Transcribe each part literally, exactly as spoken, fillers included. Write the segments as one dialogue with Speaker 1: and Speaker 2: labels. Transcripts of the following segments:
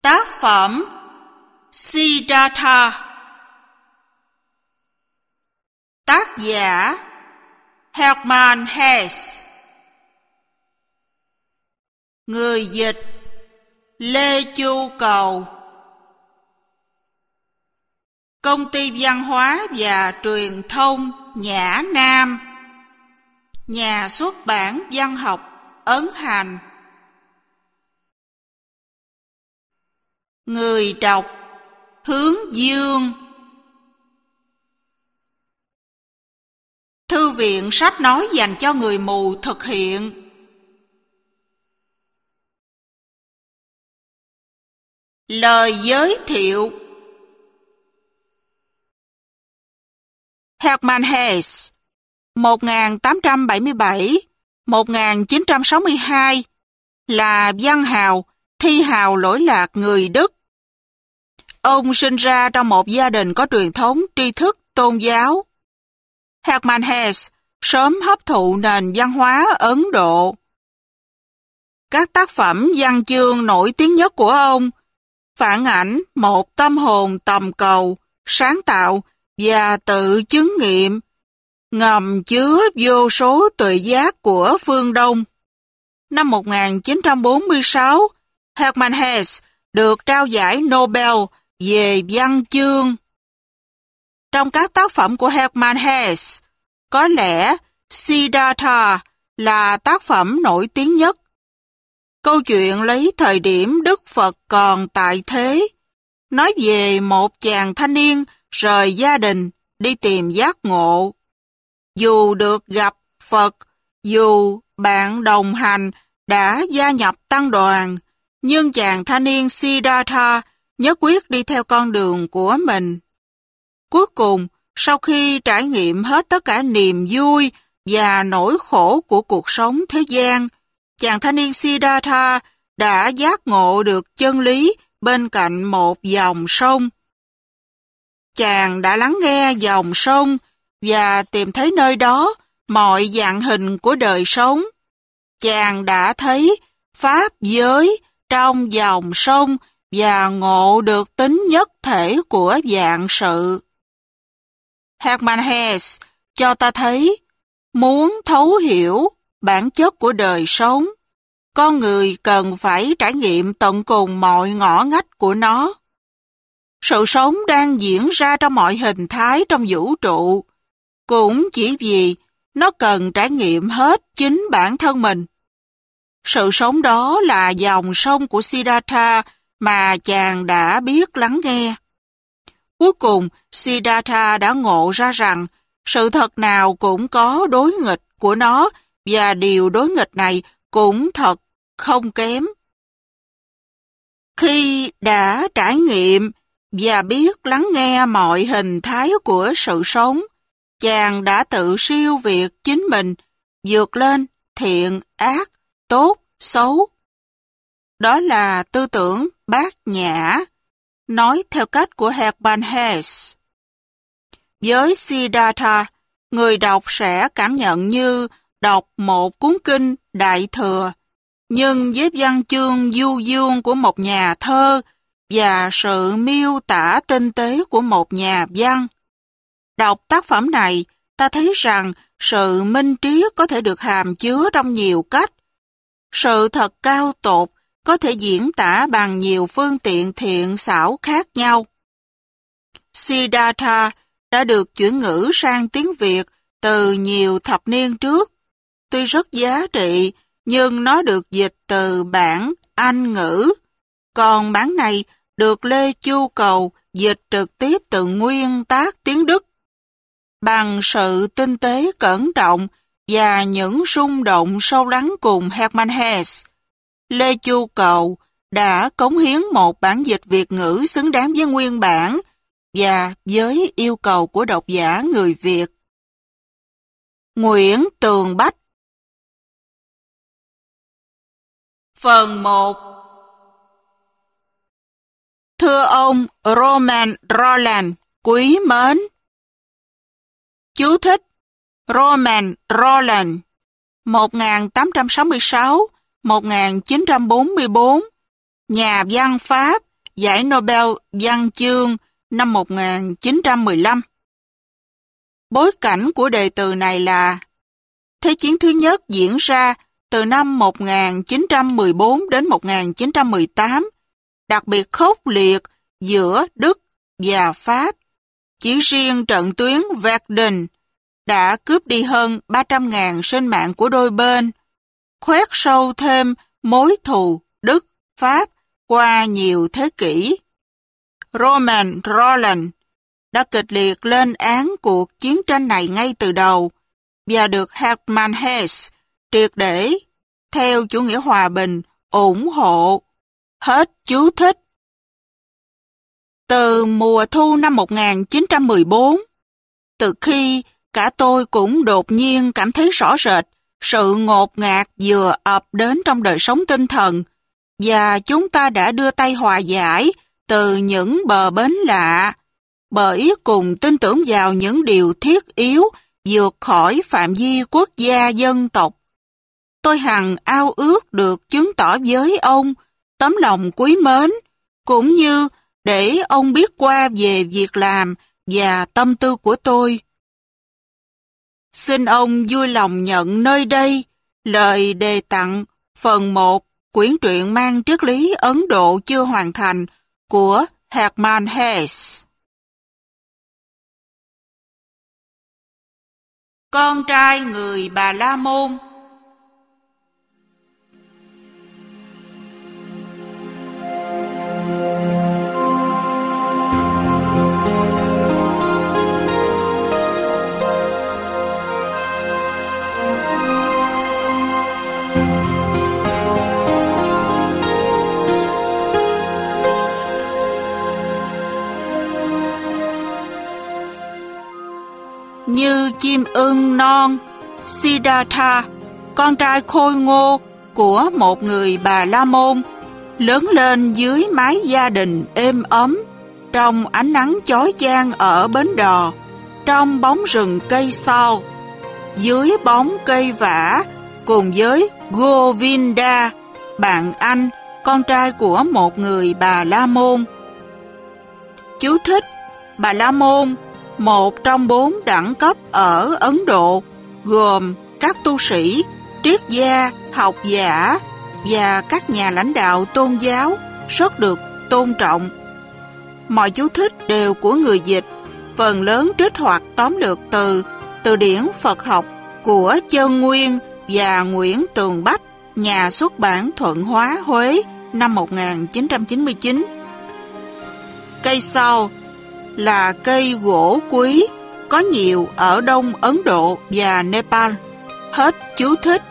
Speaker 1: Tác phẩm Siddhartha. Tác giả Hermann Hesse. Người dịch Lê Chu Cầu. Công ty Văn hóa và Truyền thông Nhã Nam. Nhà xuất bản văn học Ấn Hành. Người đọc Hướng Dương. Thư viện sách nói dành cho người mù thực hiện. Lời giới thiệu. Hermann Hesse một nghìn tám trăm bảy mươi bảy đến một nghìn chín trăm sáu mươi hai là văn hào, thi hào lỗi lạc người Đức. Ông sinh ra trong một gia đình có truyền thống tri thức tôn giáo. Hermann Hesse sớm hấp thụ nền văn hóa Ấn Độ. Các tác phẩm văn chương nổi tiếng nhất của ông phản ảnh một tâm hồn tầm cầu, sáng tạo và tự chứng nghiệm, ngầm chứa vô số tuệ giác của phương Đông. Năm một nghìn chín trăm bốn mươi sáu, Hermann Hesse được trao giải Nobel về văn chương. Trong các tác phẩm của Hermann Hesse, có lẽ Siddhartha là tác phẩm nổi tiếng nhất. Câu chuyện lấy thời điểm Đức Phật còn tại thế, nói về một chàng thanh niên rời gia đình đi tìm giác ngộ. Dù được gặp Phật, dù bạn đồng hành đã gia nhập tăng đoàn, nhưng chàng thanh niên Siddhartha nhất quyết đi theo con đường của mình. Cuối cùng, sau khi trải nghiệm hết tất cả niềm vui và nỗi khổ của cuộc sống thế gian, chàng thanh niên Siddhartha đã giác ngộ được chân lý bên cạnh một dòng sông. Chàng đã lắng nghe dòng sông và tìm thấy nơi đó mọi dạng hình của đời sống. Chàng đã thấy pháp giới trong dòng sông và ngộ được tính nhất thể của vạn sự. Hermann Hesse cho ta thấy, muốn thấu hiểu bản chất của đời sống, con người cần phải trải nghiệm tận cùng mọi ngõ ngách của nó. Sự sống đang diễn ra trong mọi hình thái trong vũ trụ, cũng chỉ vì nó cần trải nghiệm hết chính bản thân mình. Sự sống đó là dòng sông của Siddhartha mà chàng đã biết lắng nghe. Cuối cùng, Siddhartha đã ngộ ra rằng sự thật nào cũng có đối nghịch của nó và điều đối nghịch này cũng thật không kém. Khi đã trải nghiệm và biết lắng nghe mọi hình thái của sự sống, chàng đã tự siêu việt chính mình, vượt lên thiện, ác, tốt, xấu. Đó là tư tưởng bát nhã, nói theo cách của Hermann Hesse. Với Siddhartha, người đọc sẽ cảm nhận như đọc một cuốn kinh đại thừa, nhưng với văn chương du dương của một nhà thơ và sự miêu tả tinh tế của một nhà văn. Đọc tác phẩm này, ta thấy rằng sự minh trí có thể được hàm chứa trong nhiều cách. Sự thật cao tột có thể diễn tả bằng nhiều phương tiện thiện xảo khác nhau. Siddhartha đã được chuyển ngữ sang tiếng Việt từ nhiều thập niên trước. Tuy rất giá trị, nhưng nó được dịch từ bản Anh ngữ. Còn bản này được Lê Chu Cầu dịch trực tiếp từ nguyên tác tiếng Đức. Bằng sự tinh tế cẩn trọng và những rung động sâu lắng cùng Hermann Hesse, Lê Chu Cầu đã cống hiến một bản dịch Việt ngữ xứng đáng với nguyên bản và với yêu cầu của độc giả người Việt. Nguyễn Tường Bách. Phần một. Thưa ông Roman Roland quý mến. Chú thích: Roman Roland một nghìn tám trăm sáu mươi sáu đến một nghìn chín trăm bốn mươi bốn, nhà văn Pháp, Giải Nobel Văn chương năm một nghìn chín trăm mười lăm. Bối cảnh của đề từ này là Thế chiến thứ nhất diễn ra từ năm một nghìn chín trăm mười bốn đến một nghìn chín trăm mười tám, đặc biệt khốc liệt giữa Đức và Pháp. Chỉ riêng trận tuyến Verdun đã cướp đi hơn ba trăm nghìn sinh mạng của đôi bên, khoét sâu thêm mối thù Đức-Pháp qua nhiều thế kỷ. Roman Roland đã kịch liệt lên án cuộc chiến tranh này ngay từ đầu và được Hermann Hesse triệt để theo chủ nghĩa hòa bình ủng hộ. Hết chú thích. Từ mùa thu năm một nghìn chín trăm mười bốn, từ khi cả tôi cũng đột nhiên cảm thấy rõ rệt sự ngột ngạt vừa ập đến trong đời sống tinh thần, và chúng ta đã đưa tay hòa giải từ những bờ bến lạ, bởi cùng tin tưởng vào những điều thiết yếu vượt khỏi phạm vi quốc gia dân tộc. Tôi hằng ao ước được chứng tỏ với ông tấm lòng quý mến, cũng như để ông biết qua về việc làm và tâm tư của tôi. Xin ông vui lòng nhận nơi đây lời đề tặng phần một quyển truyện mang triết lý Ấn Độ chưa hoàn thành của Hermann Hesse. Con trai người Bà La Môn. Như chim ưng non, Siddhartha, con trai khôi ngô của một người Bà La Môn, lớn lên dưới mái gia đình êm ấm, trong ánh nắng chói chang ở bến đò, trong bóng rừng cây sao, dưới bóng cây vả, cùng với Govinda, bạn anh, con trai của một người Bà La Môn. Chú thích: Bà La Môn, một trong bốn đẳng cấp ở Ấn Độ, gồm các tu sĩ, triết gia, học giả và các nhà lãnh đạo tôn giáo, rất được tôn trọng. Mọi chú thích đều của người dịch, phần lớn trích hoặc tóm lược từ Từ điển Phật học của Chân Nguyên và Nguyễn Tường Bách, nhà xuất bản Thuận Hóa, Huế, năm một nghìn chín trăm chín mươi chín. Cây sao là cây gỗ quý, có nhiều ở Đông Ấn Độ và Nepal. Hết chú thích.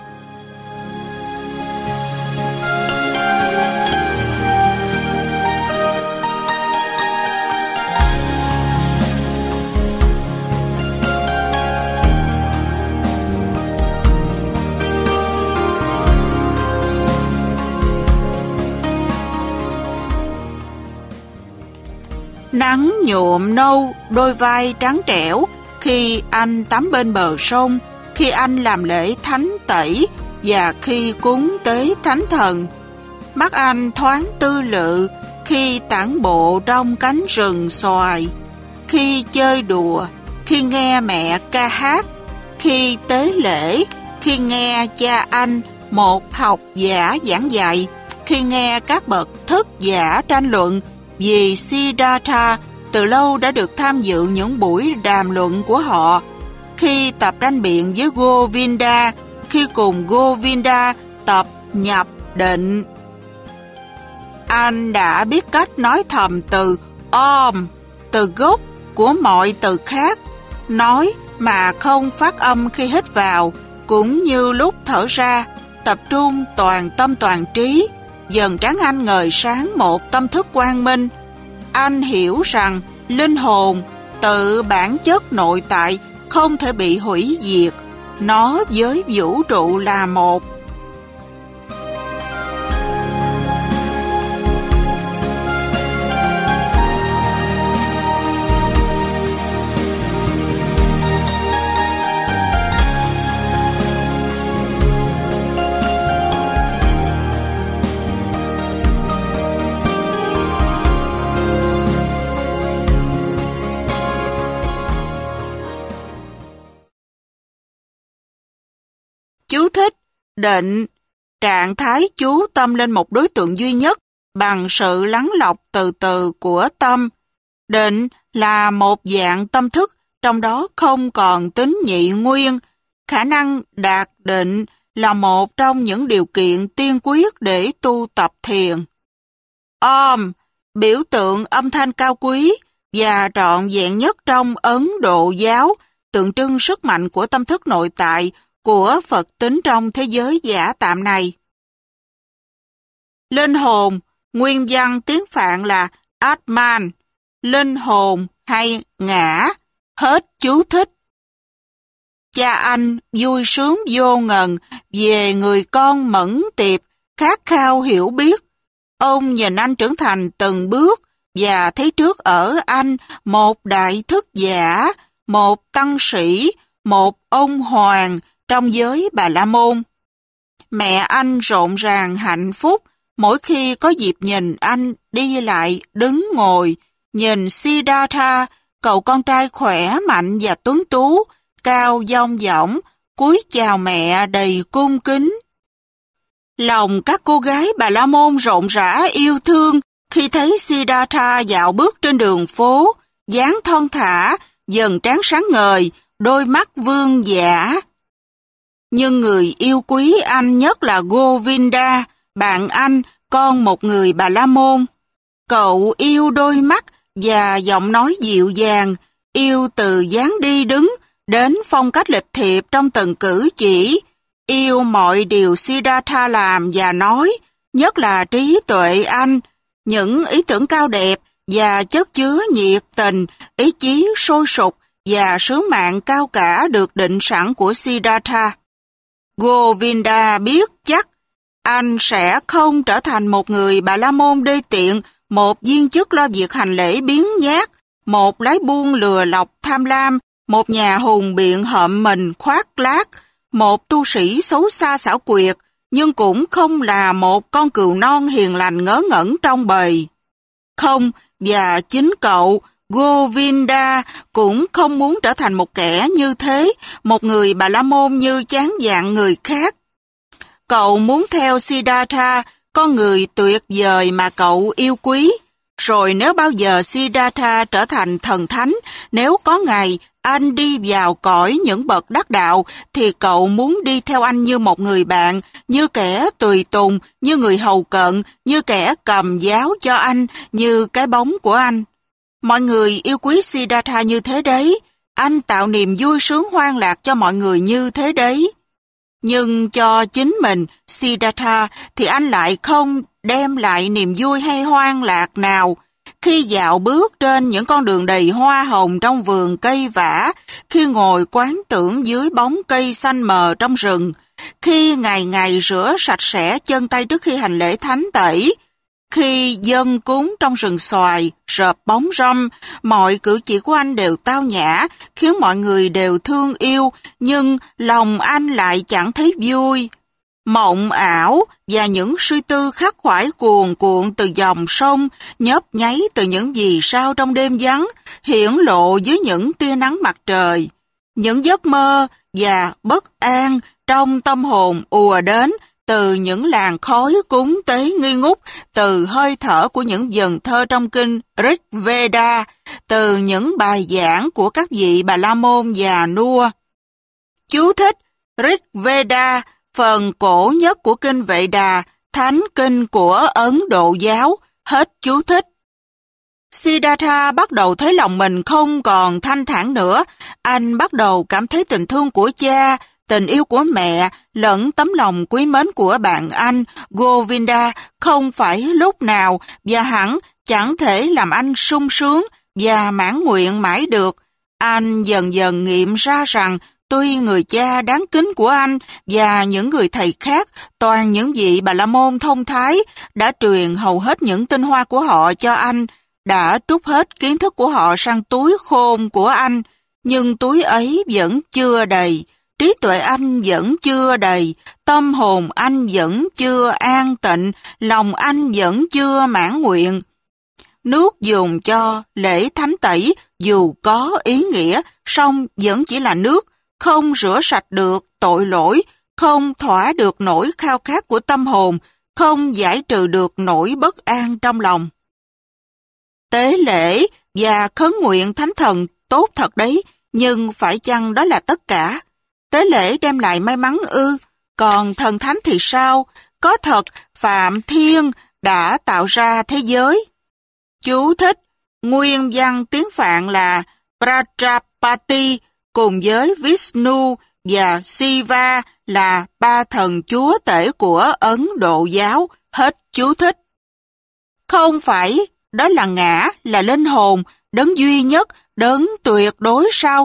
Speaker 1: Nắng nhuộm nâu đôi vai trắng trẻo khi anh tắm bên bờ sông, khi anh làm lễ thánh tẩy và khi cúng tế thánh thần. Mắt anh thoáng tư lự khi tản bộ trong cánh rừng xoài, khi chơi đùa, khi nghe mẹ ca hát, khi tế lễ, khi nghe cha anh, một học giả giảng dạy, khi nghe các bậc thức giả tranh luận, vì Siddhartha từ lâu đã được tham dự những buổi đàm luận của họ, khi tập tranh biện với Govinda, khi cùng Govinda tập nhập định. Anh đã biết cách nói thầm từ Om, từ gốc của mọi từ khác, nói mà không phát âm khi hít vào, cũng như lúc thở ra, tập trung toàn tâm toàn trí. Dần trán anh ngời sáng một tâm thức quang minh. Anh hiểu rằng linh hồn, tự bản chất nội tại không thể bị hủy diệt, nó với vũ trụ là một. định, trạng thái chú tâm lên một đối tượng duy nhất bằng sự lắng lọc từ từ của tâm. Định là một dạng tâm thức, trong đó không còn tính nhị nguyên. Khả năng đạt định là một trong những điều kiện tiên quyết để tu tập thiền. Om, biểu tượng âm thanh cao quý và trọn vẹn nhất trong Ấn Độ giáo, tượng trưng sức mạnh của tâm thức nội tại của Phật tính trong thế giới giả tạm này. Linh hồn, nguyên văn tiếng Phạn là Atman, linh hồn hay ngã, hết chú thích. Cha anh vui sướng vô ngần về người con mẫn tiệp, khát khao hiểu biết. Ông nhìn anh trưởng thành từng bước và thấy trước ở anh một đại thức giả, một tăng sĩ, một ông hoàng trong giới Bà La Môn. Mẹ anh rộn ràng hạnh phúc mỗi khi có dịp nhìn anh đi lại, đứng ngồi, nhìn Siddhartha, cậu con trai khỏe mạnh và tuấn tú, cao dong dỏng, cúi chào mẹ đầy cung kính. Lòng các cô gái Bà La Môn rộn rã yêu thương khi thấy Siddhartha dạo bước trên đường phố, dáng thon thả, dần trán sáng ngời, đôi mắt vương giả. Nhưng người yêu quý anh nhất là Govinda, bạn anh, con một người Bà La Môn. Cậu yêu đôi mắt và giọng nói dịu dàng, yêu từ dáng đi đứng đến phong cách lịch thiệp trong từng cử chỉ, yêu mọi điều Siddhartha làm và nói, nhất là trí tuệ anh, những ý tưởng cao đẹp và chất chứa nhiệt tình, ý chí sôi sục và sứ mạng cao cả được định sẵn của Siddhartha. Govinda biết chắc anh sẽ không trở thành một người Bà La Môn đê tiện, một viên chức lo việc hành lễ biếng nhác, một lái buôn lừa lọc tham lam, một nhà hùng biện hợm mình khoác lác, một tu sĩ xấu xa xảo quyệt, nhưng cũng không là một con cừu non hiền lành ngớ ngẩn trong bầy. Không, và chính cậu, Govinda, cũng không muốn trở thành một kẻ như thế, một người Bà La Môn như chán dạng người khác. Cậu muốn theo Siddhartha, con người tuyệt vời mà cậu yêu quý. Rồi nếu bao giờ Siddhartha trở thành thần thánh, nếu có ngày anh đi vào cõi những bậc đắc đạo, thì cậu muốn đi theo anh như một người bạn, như kẻ tùy tùng, như người hầu cận, như kẻ cầm giáo cho anh, như cái bóng của anh. Mọi người yêu quý Siddhartha như thế đấy, anh tạo niềm vui sướng hoan lạc cho mọi người như thế đấy. Nhưng cho chính mình, Siddhartha, thì anh lại không đem lại niềm vui hay hoan lạc nào. Khi dạo bước trên những con đường đầy hoa hồng trong vườn cây vả, khi ngồi quán tưởng dưới bóng cây xanh mờ trong rừng, khi ngày ngày rửa sạch sẽ chân tay trước khi hành lễ thánh tẩy, khi dâng cúng trong rừng xoài, rợp bóng râm, mọi cử chỉ của anh đều tao nhã, khiến mọi người đều thương yêu, nhưng lòng anh lại chẳng thấy vui. Mộng ảo và những suy tư khắc khoải cuồn cuộn từ dòng sông, nhấp nháy từ những vì sao trong đêm vắng, hiển lộ dưới những tia nắng mặt trời. Những giấc mơ và bất an trong tâm hồn ùa đến từ những làn khói cúng tế nghi ngút, từ hơi thở của những vần thơ trong kinh Rig Veda, từ những bài giảng của các vị Bà La Môn già nua. Chú thích: Rig Veda, phần cổ nhất của kinh Vệ Đà, thánh kinh của Ấn Độ giáo, hết chú thích. Siddhartha bắt đầu thấy lòng mình không còn thanh thản nữa. Anh bắt đầu cảm thấy tình thương của cha, tình yêu của mẹ, lẫn tấm lòng quý mến của bạn anh, Govinda, không phải lúc nào và hẳn chẳng thể làm anh sung sướng và mãn nguyện mãi được. Anh dần dần nghiệm ra rằng tuy người cha đáng kính của anh và những người thầy khác, toàn những vị Bà La Môn thông thái, đã truyền hầu hết những tinh hoa của họ cho anh, đã trút hết kiến thức của họ sang túi khôn của anh, nhưng túi ấy vẫn chưa đầy, trí tuệ anh vẫn chưa đầy, tâm hồn anh vẫn chưa an tịnh, lòng anh vẫn chưa mãn nguyện. Nước dùng cho lễ thánh tẩy dù có ý nghĩa, song vẫn chỉ là nước, không rửa sạch được tội lỗi, không thỏa được nỗi khao khát của tâm hồn, không giải trừ được nỗi bất an trong lòng. Tế lễ và khấn nguyện thánh thần tốt thật đấy, nhưng phải chăng đó là tất cả? Tế lễ đem lại may mắn ư? Còn thần thánh thì sao? Có thật Phạm Thiên đã tạo ra thế giới? Chú thích, nguyên văn tiếng Phạn là Prajapati cùng với Vishnu và Shiva là ba thần chúa tể của Ấn Độ giáo. Hết chú thích. Không phải đó là ngã, là linh hồn, đấng duy nhất, đấng tuyệt đối sao?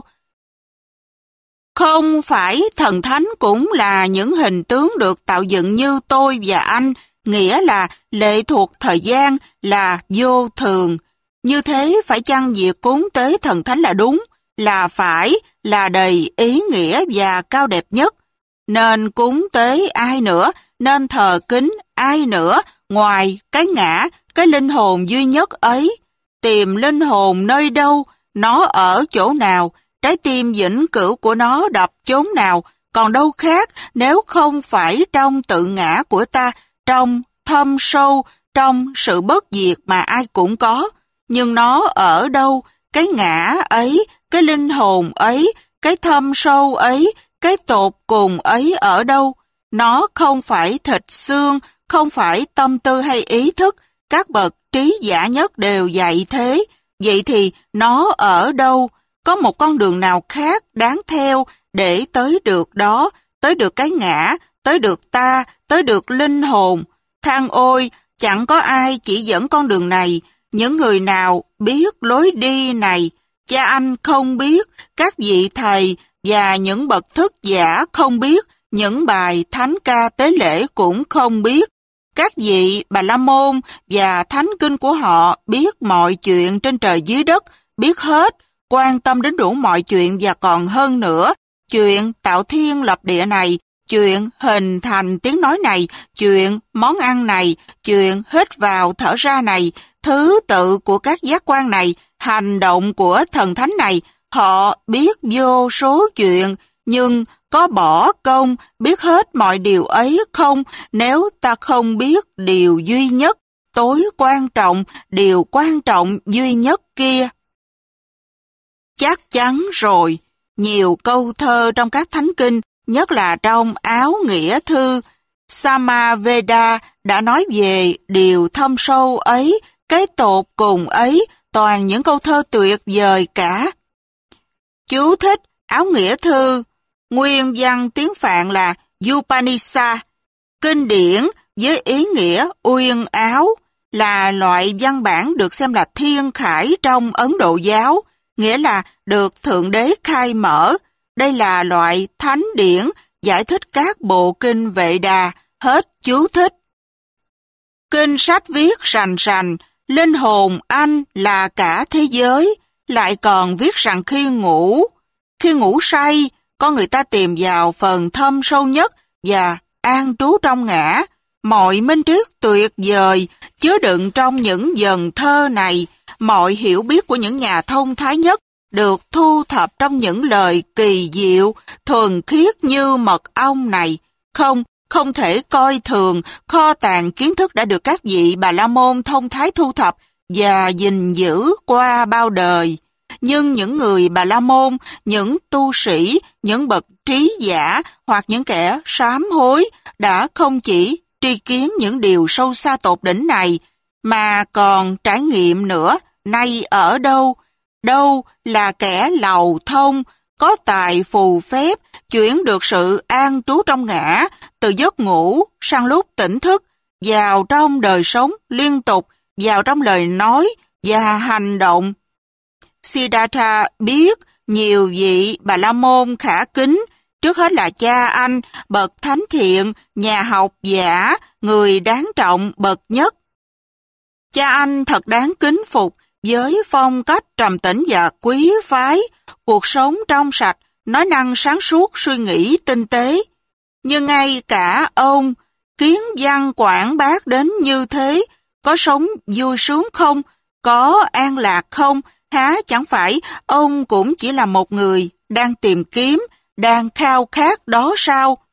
Speaker 1: Không phải thần thánh cũng là những hình tướng được tạo dựng như tôi và anh, nghĩa là lệ thuộc thời gian, là vô thường. Như thế phải chăng việc cúng tế thần thánh là đúng, là phải, là đầy ý nghĩa và cao đẹp nhất? Nên cúng tế ai nữa, nên thờ kính ai nữa, ngoài cái ngã, cái linh hồn duy nhất ấy? Tìm linh hồn nơi đâu, nó ở chỗ nào, trái tim vĩnh cửu của nó đập chốn nào, còn đâu khác nếu không phải trong tự ngã của ta, trong thâm sâu, trong sự bất diệt mà ai cũng có. Nhưng nó ở đâu, cái ngã ấy, cái linh hồn ấy, cái thâm sâu ấy, cái tột cùng ấy ở đâu? Nó không phải thịt xương, không phải tâm tư hay ý thức, các bậc trí giả nhất đều dạy thế. Vậy thì nó ở đâu? Có một con đường nào khác đáng theo để tới được đó, tới được cái ngã, tới được ta, tới được linh hồn? Than ôi, chẳng có ai chỉ dẫn con đường này. Những người nào biết lối đi này? Cha anh không biết, các vị thầy và những bậc thức giả không biết, những bài thánh ca tế lễ cũng không biết. Các vị Bà La Môn và thánh kinh của họ biết mọi chuyện trên trời dưới đất, biết hết, quan tâm đến đủ mọi chuyện và còn hơn nữa. Chuyện tạo thiên lập địa này, chuyện hình thành tiếng nói này, chuyện món ăn này, chuyện hít vào thở ra này, thứ tự của các giác quan này, hành động của thần thánh này, họ biết vô số chuyện, nhưng có bỏ công biết hết mọi điều ấy không nếu ta không biết điều duy nhất, tối quan trọng, điều quan trọng duy nhất kia? Chắc chắn rồi, nhiều câu thơ trong các thánh kinh, nhất là trong Áo Nghĩa Thư, Samaveda đã nói về điều thâm sâu ấy, cái tột cùng ấy, toàn những câu thơ tuyệt vời cả. Chú thích Áo Nghĩa Thư, nguyên văn tiếng Phạn là Upanishad, kinh điển với ý nghĩa uyên áo, là loại văn bản được xem là thiên khải trong Ấn Độ giáo, nghĩa là được Thượng Đế khai mở. Đây là loại thánh điển giải thích các bộ kinh Vệ Đà. Hết chú thích. Kinh sách viết rành rành, linh hồn anh là cả thế giới, lại còn viết rằng khi ngủ, khi ngủ say, con người ta tìm vào phần thâm sâu nhất và an trú trong ngã. Mọi minh triết tuyệt vời chứa đựng trong những dần thơ này, mọi hiểu biết của những nhà thông thái nhất được thu thập trong những lời kỳ diệu, thuần khiết như mật ong này. Không, không thể coi thường kho tàng kiến thức đã được các vị Bà La Môn thông thái thu thập và gìn giữ qua bao đời. Nhưng những người Bà La Môn, những tu sĩ, những bậc trí giả hoặc những kẻ sám hối đã không chỉ tri kiến những điều sâu xa tột đỉnh này, mà còn trải nghiệm nữa. Nay ở đâu? Đâu là kẻ lầu thông, có tài phù phép, chuyển được sự an trú trong ngã, từ giấc ngủ sang lúc tỉnh thức, vào trong đời sống liên tục, vào trong lời nói và hành động. Siddhartha biết nhiều vị Bà La Môn khả kính, trước hết là cha anh, bậc thánh thiện, nhà học giả, người đáng trọng bậc nhất. Cha anh thật đáng kính phục với phong cách trầm tĩnh và quý phái, cuộc sống trong sạch, nói năng sáng suốt, suy nghĩ tinh tế. Nhưng ngay cả ông, kiến văn quảng bác đến như thế, có sống vui sướng không? Có an lạc không? Há chẳng phải ông cũng chỉ là một người đang tìm kiếm, đang khao khát đó sao?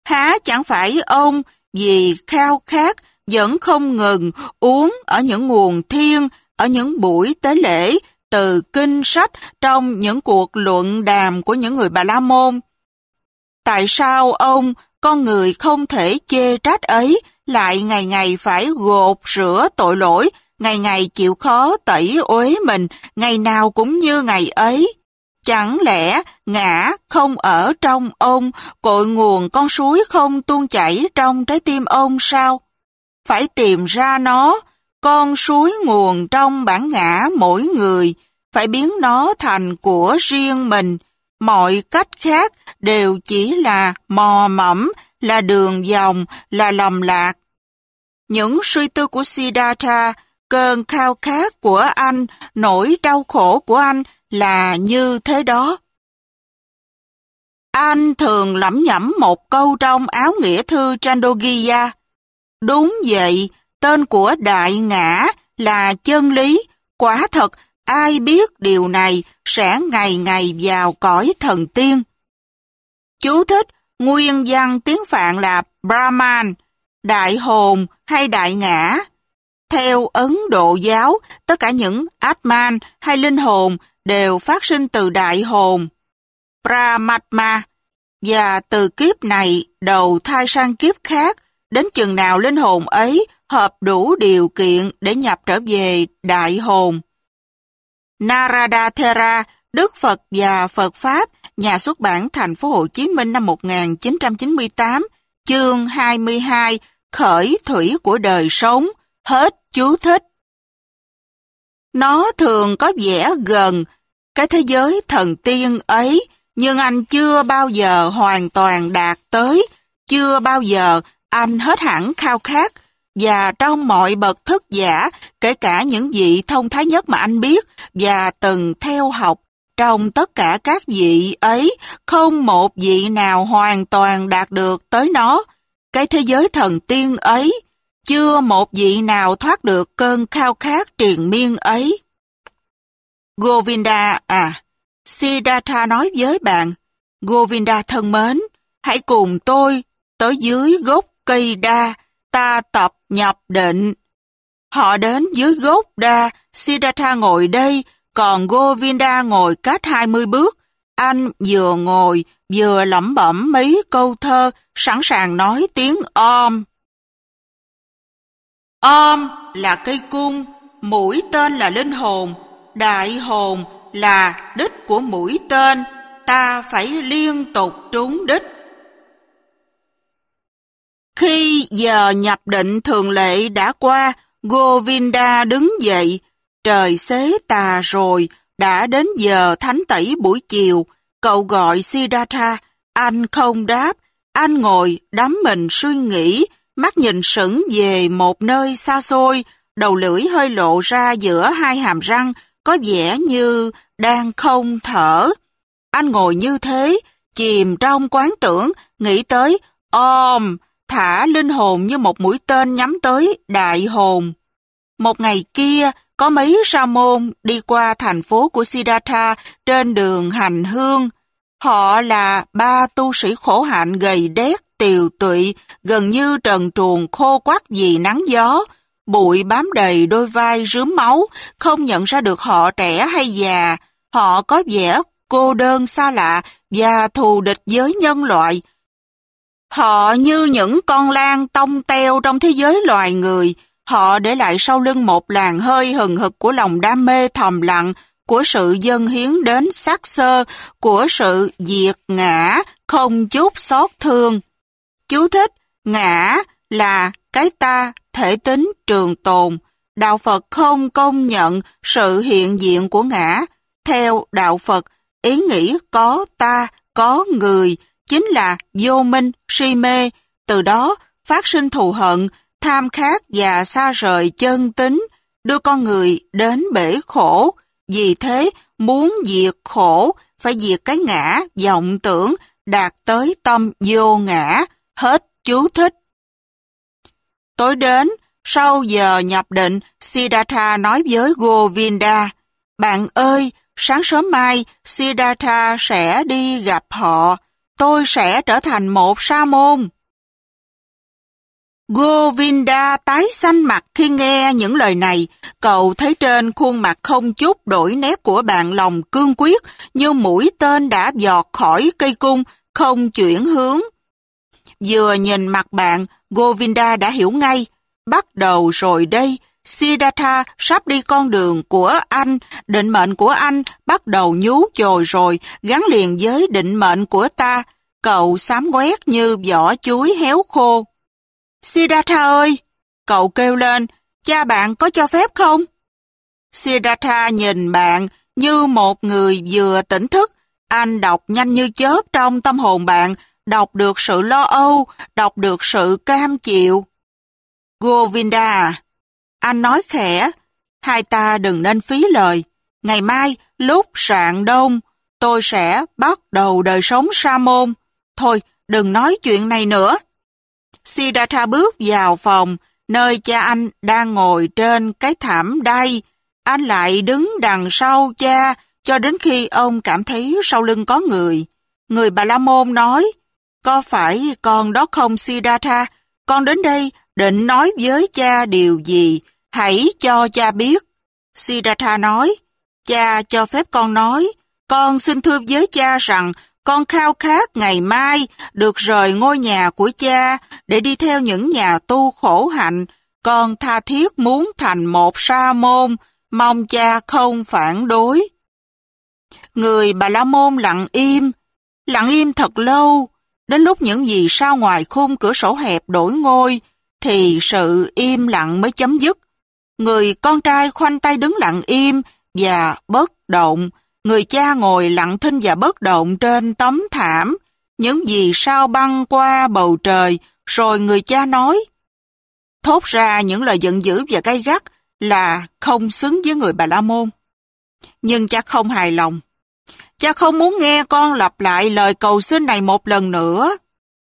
Speaker 1: Há chẳng phải ông vì khao khát vẫn không ngừng uống ở những nguồn thiêng, ở những buổi tế lễ, từ kinh sách, trong những cuộc luận đàm của những người Bà La Môn? Tại sao ông, con người không thể chê trách ấy, lại ngày ngày phải gột rửa tội lỗi, ngày ngày chịu khó tẩy uế mình, ngày nào cũng như ngày ấy? Chẳng lẽ ngã không ở trong ông, cội nguồn con suối không tuôn chảy trong trái tim ông sao? Phải tìm ra nó, con suối nguồn trong bản ngã mỗi người, phải biến nó thành của riêng mình. Mọi cách khác đều chỉ là mò mẫm, là đường vòng, là lầm lạc. Những suy tư của Siddhartha, cơn khao khát của anh, nỗi đau khổ của anh là như thế đó. Anh thường lẩm nhẩm một câu trong áo nghĩa thư Chandogya. Đúng vậy, tên của đại ngã là chân lý. Quả thật, ai biết điều này sẽ ngày ngày vào cõi thần tiên. Chú thích, nguyên văn tiếng Phạn là Brahman, đại hồn hay đại ngã. Theo Ấn Độ giáo, tất cả những Atman hay linh hồn đều phát sinh từ đại hồn, Paramatma, và từ kiếp này đầu thai sang kiếp khác, đến chừng nào linh hồn ấy hợp đủ điều kiện để nhập trở về đại hồn. Narada Thera, Đức Phật và Phật Pháp, nhà xuất bản Thành phố Hồ Chí Minh năm một nghìn chín trăm chín mươi tám, chương hai mươi hai, khởi thủy của đời sống, hết chú thích. Nó thường có vẻ gần cái thế giới thần tiên ấy, nhưng anh chưa bao giờ hoàn toàn đạt tới, chưa bao giờ anh hết hẳn khao khát, và trong mọi bậc thức giả, kể cả những vị thông thái nhất mà anh biết và từng theo học, trong tất cả các vị ấy, không một vị nào hoàn toàn đạt được tới nó, cái thế giới thần tiên ấy, chưa một vị nào thoát được cơn khao khát triền miên ấy. Govinda à, Siddhartha nói với bạn, Govinda thân mến, hãy cùng tôi tới dưới gốc cây đa, ta tập nhập định. Họ đến dưới gốc đa, Siddhartha ngồi đây, còn Govinda ngồi cách hai mươi bước. Anh vừa ngồi, vừa lẩm bẩm mấy câu thơ, sẵn sàng nói tiếng Om. Om là cây cung, mũi tên là linh hồn, đại hồn là đích của mũi tên, ta phải liên tục trúng đích. Khi giờ nhập định thường lệ đã qua, Govinda đứng dậy. Trời xế tà rồi, đã đến giờ thánh tẩy buổi chiều. Cậu gọi Siddhartha, anh không đáp. Anh ngồi đắm mình suy nghĩ, mắt nhìn sững về một nơi xa xôi, đầu lưỡi hơi lộ ra giữa hai hàm răng, có vẻ như đang không thở. Anh ngồi như thế, chìm trong quán tưởng, nghĩ tới Om, thả linh hồn như một mũi tên nhắm tới đại hồn. Một ngày kia, có mấy sa môn đi qua thành phố của Siddhartha trên đường hành hương. Họ là ba tu sĩ khổ hạnh gầy đét, tiều tụy, gần như trần truồng khô quắt vì nắng gió. Bụi bám đầy đôi vai rướm máu, không nhận ra được họ trẻ hay già. Họ có vẻ cô đơn xa lạ và thù địch với nhân loại. Họ như những con lang tông teo trong thế giới loài người. Họ để lại sau lưng một làn hơi hừng hực của lòng đam mê thầm lặng, của sự dâng hiến đến xác xơ, của sự diệt ngã, không chút xót thương. Chú thích, ngã là cái ta, thể tính trường tồn. Đạo Phật không công nhận sự hiện diện của ngã. Theo Đạo Phật, ý nghĩ có ta, có người, chính là vô minh, si mê, từ đó phát sinh thù hận, tham khát và xa rời chân tính, đưa con người đến bể khổ. Vì thế, muốn diệt khổ, phải diệt cái ngã, vọng tưởng, đạt tới tâm vô ngã. Hết chú thích. Tối đến, sau giờ nhập định, Siddhartha nói với Govinda, bạn ơi, sáng sớm mai, Siddhartha sẽ đi gặp họ. Tôi sẽ trở thành một sa môn. Govinda tái xanh mặt khi nghe những lời này. Cậu thấy trên khuôn mặt không chút đổi nét của bạn lòng cương quyết, như mũi tên đã giọt khỏi cây cung, không chuyển hướng. Vừa nhìn mặt bạn, Govinda đã hiểu ngay. Bắt đầu rồi đây, Siddhartha sắp đi con đường của anh, định mệnh của anh bắt đầu nhú chồi rồi, gắn liền với định mệnh của ta. Cậu xám ngoét như vỏ chuối héo khô. Siddhartha ơi! Cậu kêu lên, cha bạn có cho phép không? Siddhartha nhìn bạn như một người vừa tỉnh thức. Anh đọc nhanh như chớp trong tâm hồn bạn, đọc được sự lo âu, đọc được sự cam chịu. Govinda, anh nói khẽ, hai ta đừng nên phí lời. Ngày mai, lúc rạng đông, tôi sẽ bắt đầu đời sống sa môn. Thôi, đừng nói chuyện này nữa. Siddhartha bước vào phòng, nơi cha anh đang ngồi trên cái thảm đay. Anh lại đứng đằng sau cha, cho đến khi ông cảm thấy sau lưng có người. Người Bà La Môn nói, có phải con đó không Siddhartha? Con đến đây định nói với cha điều gì? Hãy cho cha biết. Siddhartha nói, cha cho phép con nói. Con xin thưa với cha rằng con khao khát ngày mai được rời ngôi nhà của cha để đi theo những nhà tu khổ hạnh. Con tha thiết muốn thành một sa môn, mong cha không phản đối. Người Bà La Môn lặng im, lặng im thật lâu. Đến lúc những gì sao ngoài khung cửa sổ hẹp đổi ngôi, thì sự im lặng mới chấm dứt. Người con trai khoanh tay đứng lặng im và bất động. Người cha ngồi lặng thinh và bất động trên tấm thảm. Những gì sao băng qua bầu trời, rồi người cha nói. Thốt ra những lời giận dữ và gay gắt là không xứng với người Bà La Môn. Nhưng cha không hài lòng. Cha không muốn nghe con lặp lại lời cầu xin này một lần nữa.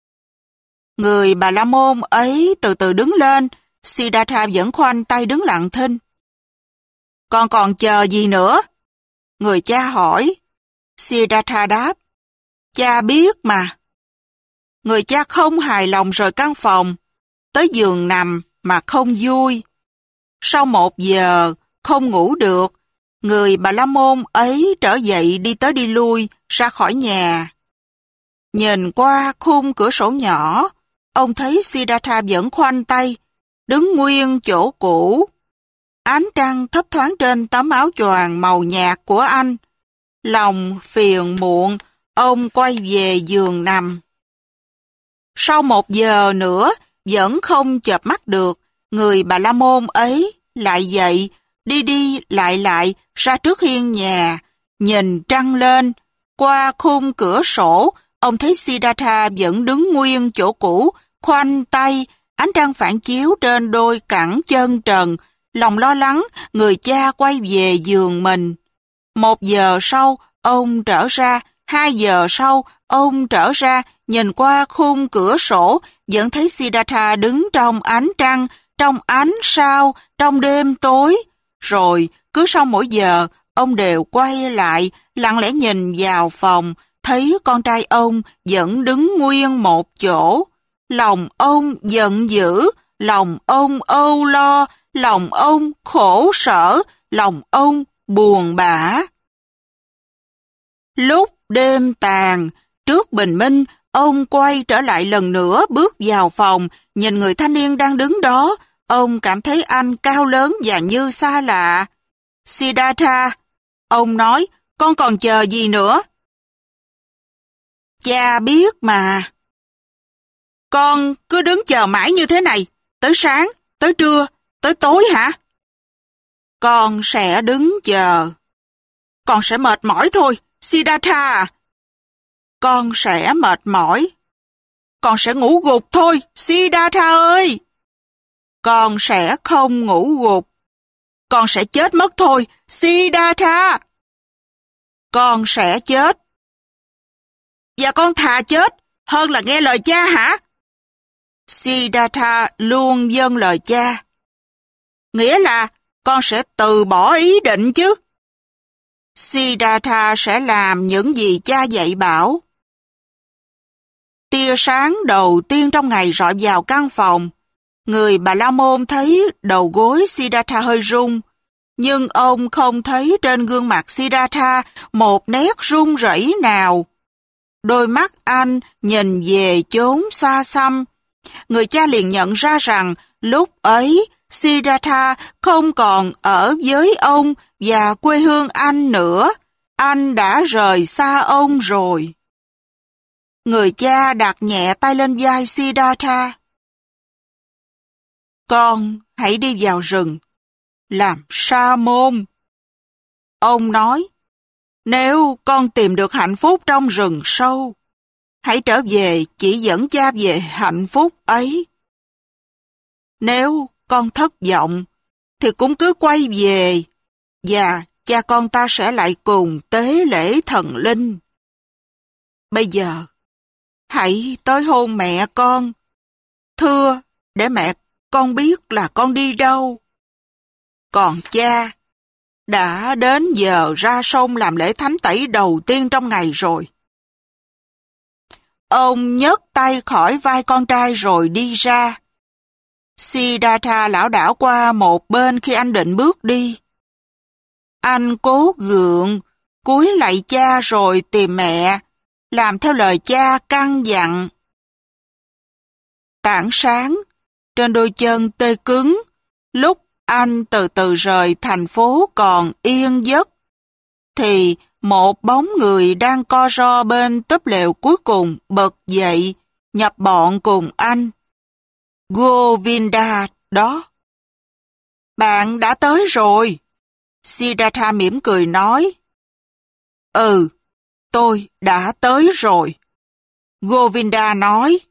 Speaker 1: Người Bà La Môn ấy từ từ đứng lên, Siddhartha vẫn khoanh tay đứng lặng thinh. Con còn chờ gì nữa? Người cha hỏi. Siddhartha đáp, cha biết mà. Người cha không hài lòng rời căn phòng, tới giường nằm mà không vui. Sau một giờ, không ngủ được, người Bà La Môn ấy trở dậy đi tới đi lui, ra khỏi nhà. Nhìn qua khung cửa sổ nhỏ, ông thấy Siddhartha vẫn khoanh tay, đứng nguyên chỗ cũ. Ánh trăng thấp thoáng trên tấm áo choàng màu nhạt của anh. Lòng phiền muộn, ông quay về giường nằm. Sau một giờ nữa, vẫn không chợp mắt được, người Bà La Môn ấy lại dậy, đi đi lại lại ra trước hiên nhà, nhìn trăng lên. Qua khung cửa sổ, ông thấy Siddhartha vẫn đứng nguyên chỗ cũ, khoanh tay, ánh trăng phản chiếu trên đôi cẳng chân trần. Lòng lo lắng, người cha quay về giường mình. Một giờ sau, ông trở ra. Hai giờ sau, ông trở ra, nhìn qua khung cửa sổ, vẫn thấy Siddhartha đứng trong ánh trăng, trong ánh sao, trong đêm tối. Rồi, cứ sau mỗi giờ, ông đều quay lại, lặng lẽ nhìn vào phòng, thấy con trai ông vẫn đứng nguyên một chỗ. Lòng ông giận dữ, lòng ông âu lo, lòng ông khổ sở, lòng ông buồn bã. Lúc đêm tàn, trước bình minh, ông quay trở lại lần nữa bước vào phòng, nhìn người thanh niên đang đứng đó. Ông cảm thấy anh cao lớn và như xa lạ. Siddhartha, ông nói, con còn chờ gì nữa? Cha biết mà. Con cứ đứng chờ mãi như thế này, tới sáng, tới trưa, tới tối hả? Con sẽ đứng chờ. Con sẽ mệt mỏi thôi, Siddhartha. Con sẽ mệt mỏi. Con sẽ ngủ gục thôi, Siddhartha ơi. Con sẽ không ngủ gục. Con sẽ chết mất thôi, Siddhartha. Con sẽ chết. Và con thà chết hơn là nghe lời cha hả? Siddhartha luôn vâng lời cha. Nghĩa là con sẽ từ bỏ ý định chứ. Siddhartha sẽ làm những gì cha dạy bảo. Tia sáng đầu tiên trong ngày rọi vào căn phòng. Người Bà La Môn thấy đầu gối Siddhartha hơi rung, nhưng ông không thấy trên gương mặt Siddhartha một nét run rẩy nào. Đôi mắt anh nhìn về chốn xa xăm. Người cha liền nhận ra rằng lúc ấy Siddhartha không còn ở với ông và quê hương anh nữa. Anh đã rời xa ông rồi. Người cha đặt nhẹ tay lên vai Siddhartha. Con hãy đi vào rừng, làm sa môn. Ông nói, nếu con tìm được hạnh phúc trong rừng sâu, hãy trở về chỉ dẫn cha về hạnh phúc ấy. Nếu con thất vọng, thì cũng cứ quay về, và cha con ta sẽ lại cùng tế lễ thần linh. Bây giờ, hãy tới hôn mẹ con. Thưa, để mẹ con biết là con đi đâu. Còn cha, đã đến giờ ra sông làm lễ thánh tẩy đầu tiên trong ngày rồi. Ông nhấc tay khỏi vai con trai rồi đi ra. Siddhartha lảo đảo qua một bên khi anh định bước đi. Anh cố gượng, cúi lạy cha rồi tìm mẹ, làm theo lời cha căn dặn. Tảng sáng, trên đôi chân tê cứng, lúc anh từ từ rời thành phố còn yên giấc, thì một bóng người đang co ro bên túp lều cuối cùng bật dậy, nhập bọn cùng anh. Govinda đó. Bạn đã tới rồi. Siddhartha mỉm cười nói. Ừ, tôi đã tới rồi. Govinda nói.